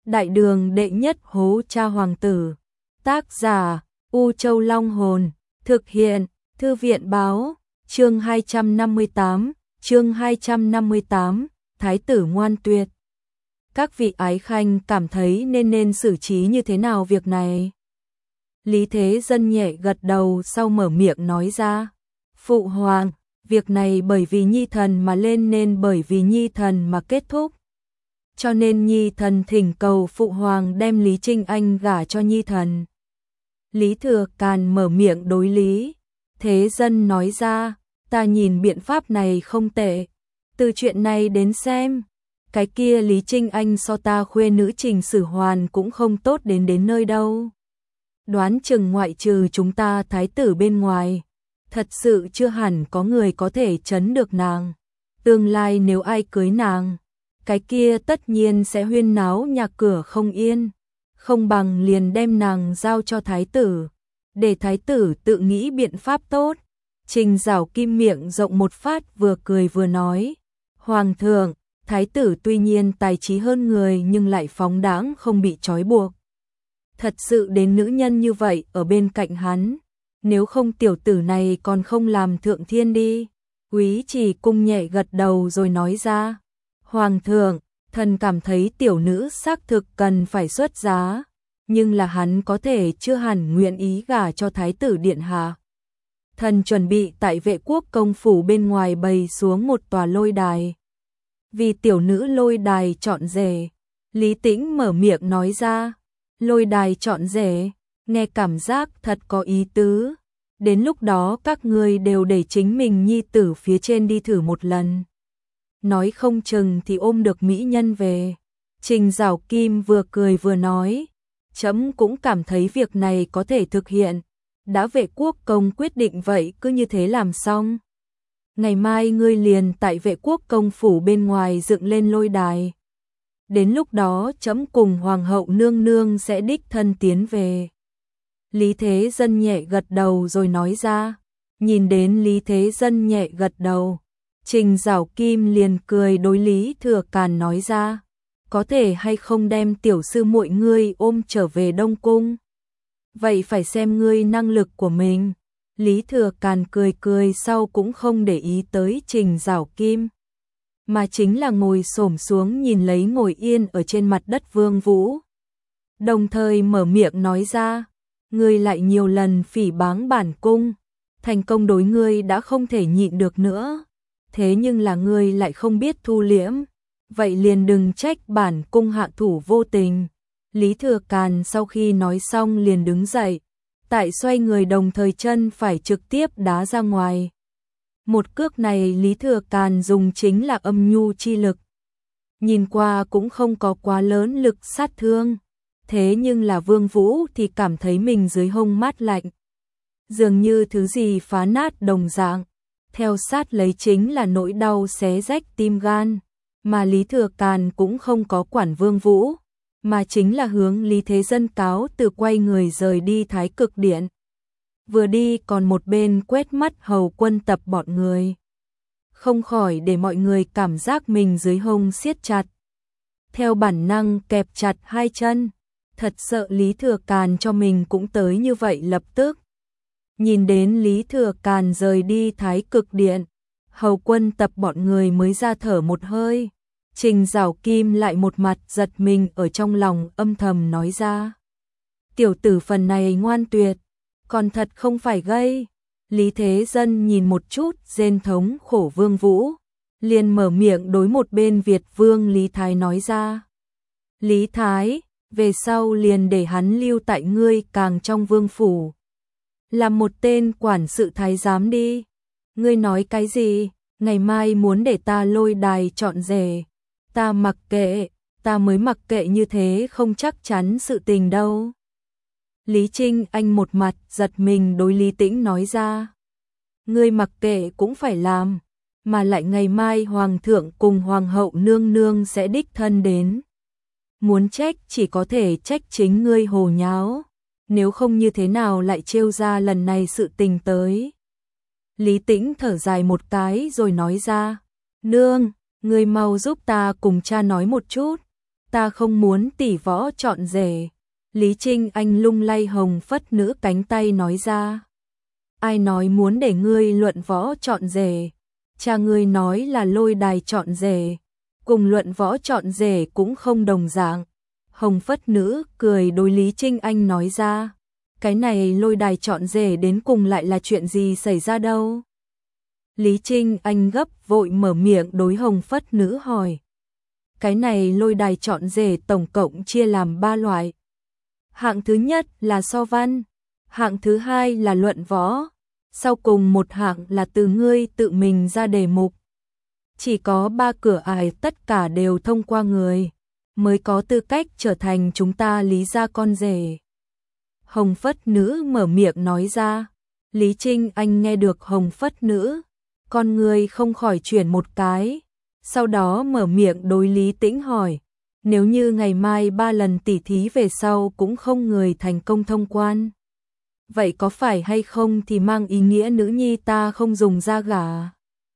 Đại đường đệ nhất hố cha hoàng tử. Tác giả U Châu Long Hồn. Thực hiện Thư viện báo. Chương 258. Thái tử ngoan tuyệt. Các vị ái khanh cảm thấy nên xử trí như thế nào việc này? Lý Thế Dân nhẹ gật đầu sau mở miệng nói ra. Phụ hoàng, việc này bởi vì nhi thần mà lên nên bởi vì nhi thần mà kết thúc. Cho nên nhi thần thỉnh cầu phụ hoàng đem Lý Trinh Anh gả cho nhi thần. Lý Thừa Càn mở miệng đối Lý Thế Dân nói ra, ta nhìn biện pháp này không tệ. Từ chuyện này đến xem, cái kia Lý Trinh Anh so ta khuê nữ Trình Sử Hoàn cũng không tốt đến nơi đâu. Đoán chừng ngoại trừ chúng ta thái tử bên ngoài, thật sự chưa hẳn có người có thể trấn được nàng. Tương lai nếu ai cưới nàng, cái kia tất nhiên sẽ huyên náo nhà cửa không yên, không bằng liền đem nàng giao cho thái tử, để thái tử tự nghĩ biện pháp tốt. Trình Giảo Kim miệng rộng một phát vừa cười vừa nói, Hoàng thượng, thái tử tuy nhiên tài trí hơn người nhưng lại phóng đãng không bị trói buộc. Thật sự đến nữ nhân như vậy ở bên cạnh hắn, nếu không tiểu tử này còn không làm thượng thiên đi. Quý Trì Cung nhẹ gật đầu rồi nói ra, Hoàng thượng, thần cảm thấy tiểu nữ xác thực cần phải xuất giá, nhưng là hắn có thể chưa hẳn nguyện ý gả cho thái tử điện hạ. Thần chuẩn bị tại Vệ Quốc công phủ bên ngoài bày xuống một tòa lôi đài. Vì tiểu nữ lôi đài chọn rể. Lý Tĩnh mở miệng nói ra, lôi đài chọn rể, nghe cảm giác thật có ý tứ. Đến lúc đó các ngươi đều để chính mình nhi tử phía trên đi thử một lần. Nói không chừng thì ôm được mỹ nhân về. Trình Giảo Kim vừa cười vừa nói, chấm cũng cảm thấy việc này có thể thực hiện. Đã Vệ Quốc công quyết định vậy cứ như thế làm xong. Ngày mai ngươi liền tại Vệ Quốc công phủ bên ngoài dựng lên lôi đài. Đến lúc đó chấm cùng hoàng hậu nương nương sẽ đích thân tiến về. Lý Thế Dân nhẹ gật đầu rồi nói ra. Nhìn đến Lý Thế Dân nhẹ gật đầu, Trình Giảo Kim liền cười đối Lý Thừa Càn nói ra, có thể hay không đem tiểu sư muội ngươi ôm trở về Đông Cung? Vậy phải xem ngươi năng lực của mình. Lý Thừa Càn cười sau cũng không để ý tới Trình Giảo Kim, mà chính là ngồi xổm xuống nhìn lấy ngồi yên ở trên mặt đất Vương Vũ. Đồng thời mở miệng nói ra, ngươi lại nhiều lần phỉ báng bản cung, thành công đối ngươi đã không thể nhịn được nữa. Thế nhưng là ngươi lại không biết thu liễm, vậy liền đừng trách bản cung hạ thủ vô tình. Lý Thừa Càn sau khi nói xong liền đứng dậy, tại xoay người đồng thời chân phải trực tiếp đá ra ngoài. Một cước này Lý Thừa Càn dùng chính là âm nhu chi lực. Nhìn qua cũng không có quá lớn lực sát thương, thế nhưng là Vương Vũ thì cảm thấy mình dưới hông mát lạnh, dường như thứ gì phá nát đồng dạng. Theo sát lấy chính là nỗi đau xé rách tim gan, mà Lý Thừa Càn cũng không có quản Vương Vũ, mà chính là hướng Lý Thế Dân cáo từ quay người rời đi Thái Cực Điện. Vừa đi còn một bên quét mắt hầu quân tập bọn người, không khỏi để mọi người cảm giác mình dưới hông siết chặt. Theo bản năng kẹp chặt hai chân, thật sợ Lý Thừa Càn cho mình cũng tới như vậy lập tức. Nhìn đến Lý Thừa Càn rời đi Thái Cực Điện, hầu quân tập bọn người mới ra thở một hơi. Trình Giảo Kim lại một mặt giật mình ở trong lòng âm thầm nói ra, tiểu tử phần này ngoan tuyệt, còn thật không phải gây. Lý Thế Dân nhìn một chút rên thống khổ Vương Vũ, liền mở miệng đối một bên Việt Vương Lý Thái nói ra, Lý Thái, về sau liền để hắn lưu tại ngươi càng trong vương phủ, làm một tên quản sự thái giám đi. Ngươi nói cái gì? Ngày mai muốn để ta lôi đài chọn rể? Ta mặc kệ, ta mới mặc kệ như thế không chắc chắn sự tình đâu. Lý Trinh Anh một mặt giật mình đối Lý Tĩnh nói ra, ngươi mặc kệ cũng phải làm, mà lại ngày mai hoàng thượng cùng hoàng hậu nương nương sẽ đích thân đến. Muốn trách chỉ có thể trách chính ngươi hồ nháo, nếu không như thế nào lại trêu ra lần này sự tình tới. Lý Tĩnh thở dài một cái rồi nói ra, nương, ngươi mau giúp ta cùng cha nói một chút, ta không muốn tỷ võ chọn rể. Lý Trinh Anh lung lay Hồng Phất Nữ cánh tay nói ra. Ai nói muốn để ngươi luận võ chọn rể? Cha ngươi nói là lôi đài chọn rể, cùng luận võ chọn rể cũng không đồng dạng. Hồng Phất Nữ cười đối Lý Trinh Anh nói ra. Cái này lôi đài chọn rể đến cùng lại là chuyện gì xảy ra đâu? Lý Trinh Anh gấp vội mở miệng đối Hồng Phất Nữ hỏi. Cái này lôi đài chọn rể tổng cộng chia làm 3 loại. Hạng thứ nhất là so văn, hạng thứ hai là luận võ, sau cùng một hạng là từ ngươi tự mình ra đề mục. Chỉ có 3 cửa ải tất cả đều thông qua người, mới có tư cách trở thành chúng ta Lý gia con rể. Hồng Phất Nữ mở miệng nói ra. Lý Trinh Anh nghe được Hồng Phất Nữ, con người không khỏi chuyển một cái, sau đó mở miệng đối Lý Tĩnh hỏi, nếu như ngày mai 3 lần tỉ thí về sau cũng không người thành công thông quan, vậy có phải hay không thì mang ý nghĩa nữ nhi ta không dùng ra gả?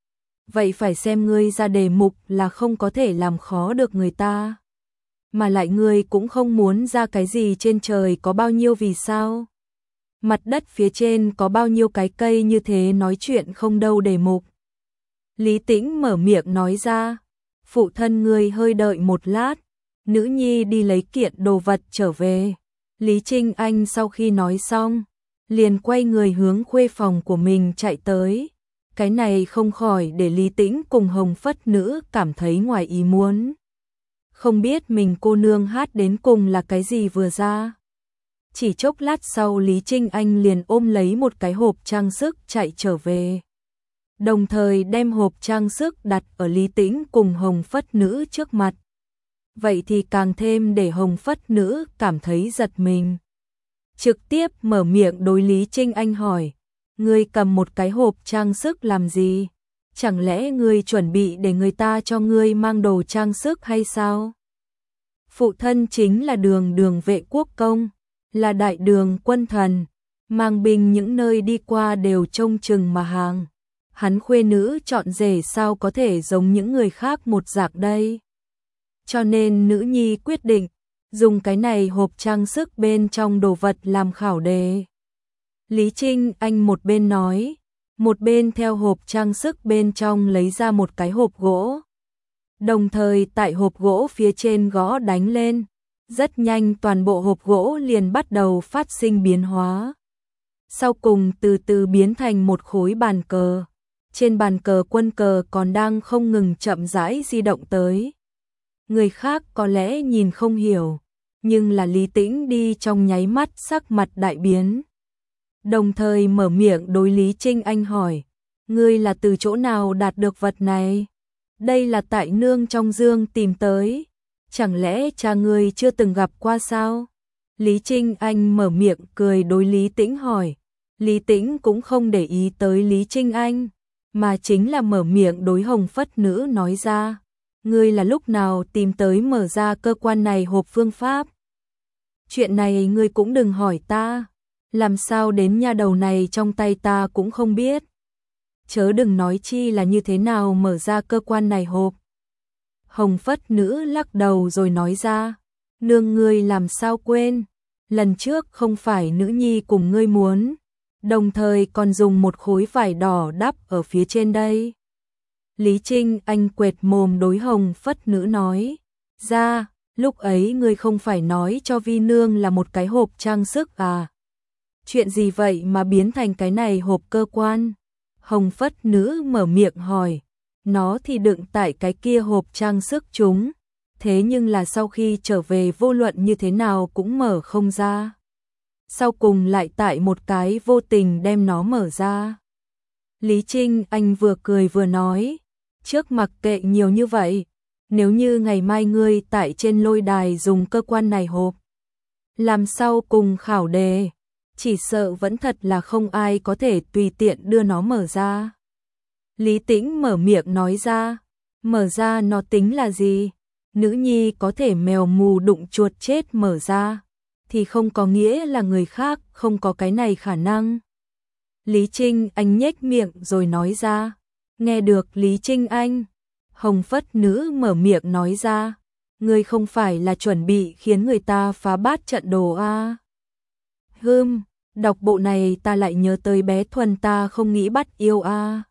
Vậy phải xem ngươi ra đề mục là không có thể làm khó được người ta, mà lại ngươi cũng không muốn ra cái gì trên trời có bao nhiêu vì sao? Mặt đất phía trên có bao nhiêu cái cây như thế nói chuyện không đâu đề mục. Lý Tĩnh mở miệng nói ra, phụ thân ngươi hơi đợi một lát, nữ nhi đi lấy kiện đồ vật trở về. Lý Trinh Anh sau khi nói xong, liền quay người hướng khuê phòng của mình chạy tới. Cái này không khỏi để Lý Tĩnh cùng Hồng Phất Nữ cảm thấy ngoài ý muốn. Không biết mình cô nương hát đến cùng là cái gì vừa ra. Chỉ chốc lát sau Lý Trinh Anh liền ôm lấy một cái hộp trang sức chạy trở về. Đồng thời đem hộp trang sức đặt ở Lý Tĩnh cùng Hồng Phất Nữ trước mặt. Vậy thì càng thêm để Hồng Phất Nữ cảm thấy giật mình. Trực tiếp mở miệng đối Lý Trinh Anh hỏi, ngươi cầm một cái hộp trang sức làm gì? Chẳng lẽ ngươi chuẩn bị để người ta cho ngươi mang đồ trang sức hay sao? Phụ thân chính là đường vệ quốc công, là đại đường quân thần, mang binh những nơi đi qua đều trông chừng mà hàng. Hắn khuê nữ chọn rể sao có thể giống những người khác một dạng đây. Cho nên nữ nhi quyết định dùng cái này hộp trang sức bên trong đồ vật làm khảo đề. Lý Trinh Anh một bên nói, một bên theo hộp trang sức bên trong lấy ra một cái hộp gỗ. Đồng thời tại hộp gỗ phía trên gõ đánh lên, rất nhanh toàn bộ hộp gỗ liền bắt đầu phát sinh biến hóa. Sau cùng từ từ biến thành một khối bàn cờ. Trên bàn cờ quân cờ còn đang không ngừng chậm rãi di động tới. Người khác có lẽ nhìn không hiểu, nhưng là Lý Tĩnh đi trong nháy mắt sắc mặt đại biến. Đồng thời mở miệng đối Lý Trinh Anh hỏi, ngươi là từ chỗ nào đạt được vật này? Đây là tại nương trong dương tìm tới, chẳng lẽ cha ngươi chưa từng gặp qua sao? Lý Trinh Anh mở miệng cười đối Lý Tĩnh hỏi. Lý Tĩnh cũng không để ý tới Lý Trinh Anh, mà chính là mở miệng đối Hồng Phất Nữ nói ra, ngươi là lúc nào tìm tới mở ra cơ quan này hộp phương pháp? Chuyện này ngươi cũng đừng hỏi ta, làm sao đến nha đầu này trong tay ta cũng không biết. Chớ đừng nói chi là như thế nào mở ra cơ quan này hộp. Hồng Phất Nữ lắc đầu rồi nói ra, nương ngươi làm sao quên, lần trước không phải nữ nhi cùng ngươi muốn, đồng thời còn dùng một khối vải đỏ đắp ở phía trên đây. Lý Trinh Anh quệt mồm đối Hồng Phất Nữ nói, ra, lúc ấy ngươi không phải nói cho Vi nương là một cái hộp trang sức à? Chuyện gì vậy mà biến thành cái này hộp cơ quan? Hồng Phất Nữ mở miệng hỏi, nó thì đựng tại cái kia hộp trang sức chúng, thế nhưng là sau khi trở về vô luận như thế nào cũng mở không ra. Sau cùng lại tại một cái vô tình đem nó mở ra. Lý Trinh Anh vừa cười vừa nói, trước mặc kệ nhiều như vậy, nếu như ngày mai ngươi tại trên lôi đài dùng cơ quan này hộp, làm sau cùng khảo đề, chỉ sợ vẫn thật là không ai có thể tùy tiện đưa nó mở ra. Lý Tĩnh mở miệng nói ra, mở ra nó tính là gì? Nữ nhi có thể mèo mù đụng chuột chết mở ra, thì không có nghĩa là người khác không có cái này khả năng. Lý Trinh Anh nhếch miệng rồi nói ra, nghe được Lý Trinh Anh, Hồng Phất Nữ mở miệng nói ra, ngươi không phải là chuẩn bị khiến người ta phá bát trận đồ a? Đọc bộ này ta lại nhớ tới bé Thuần ta không nghĩ bắt yêu a.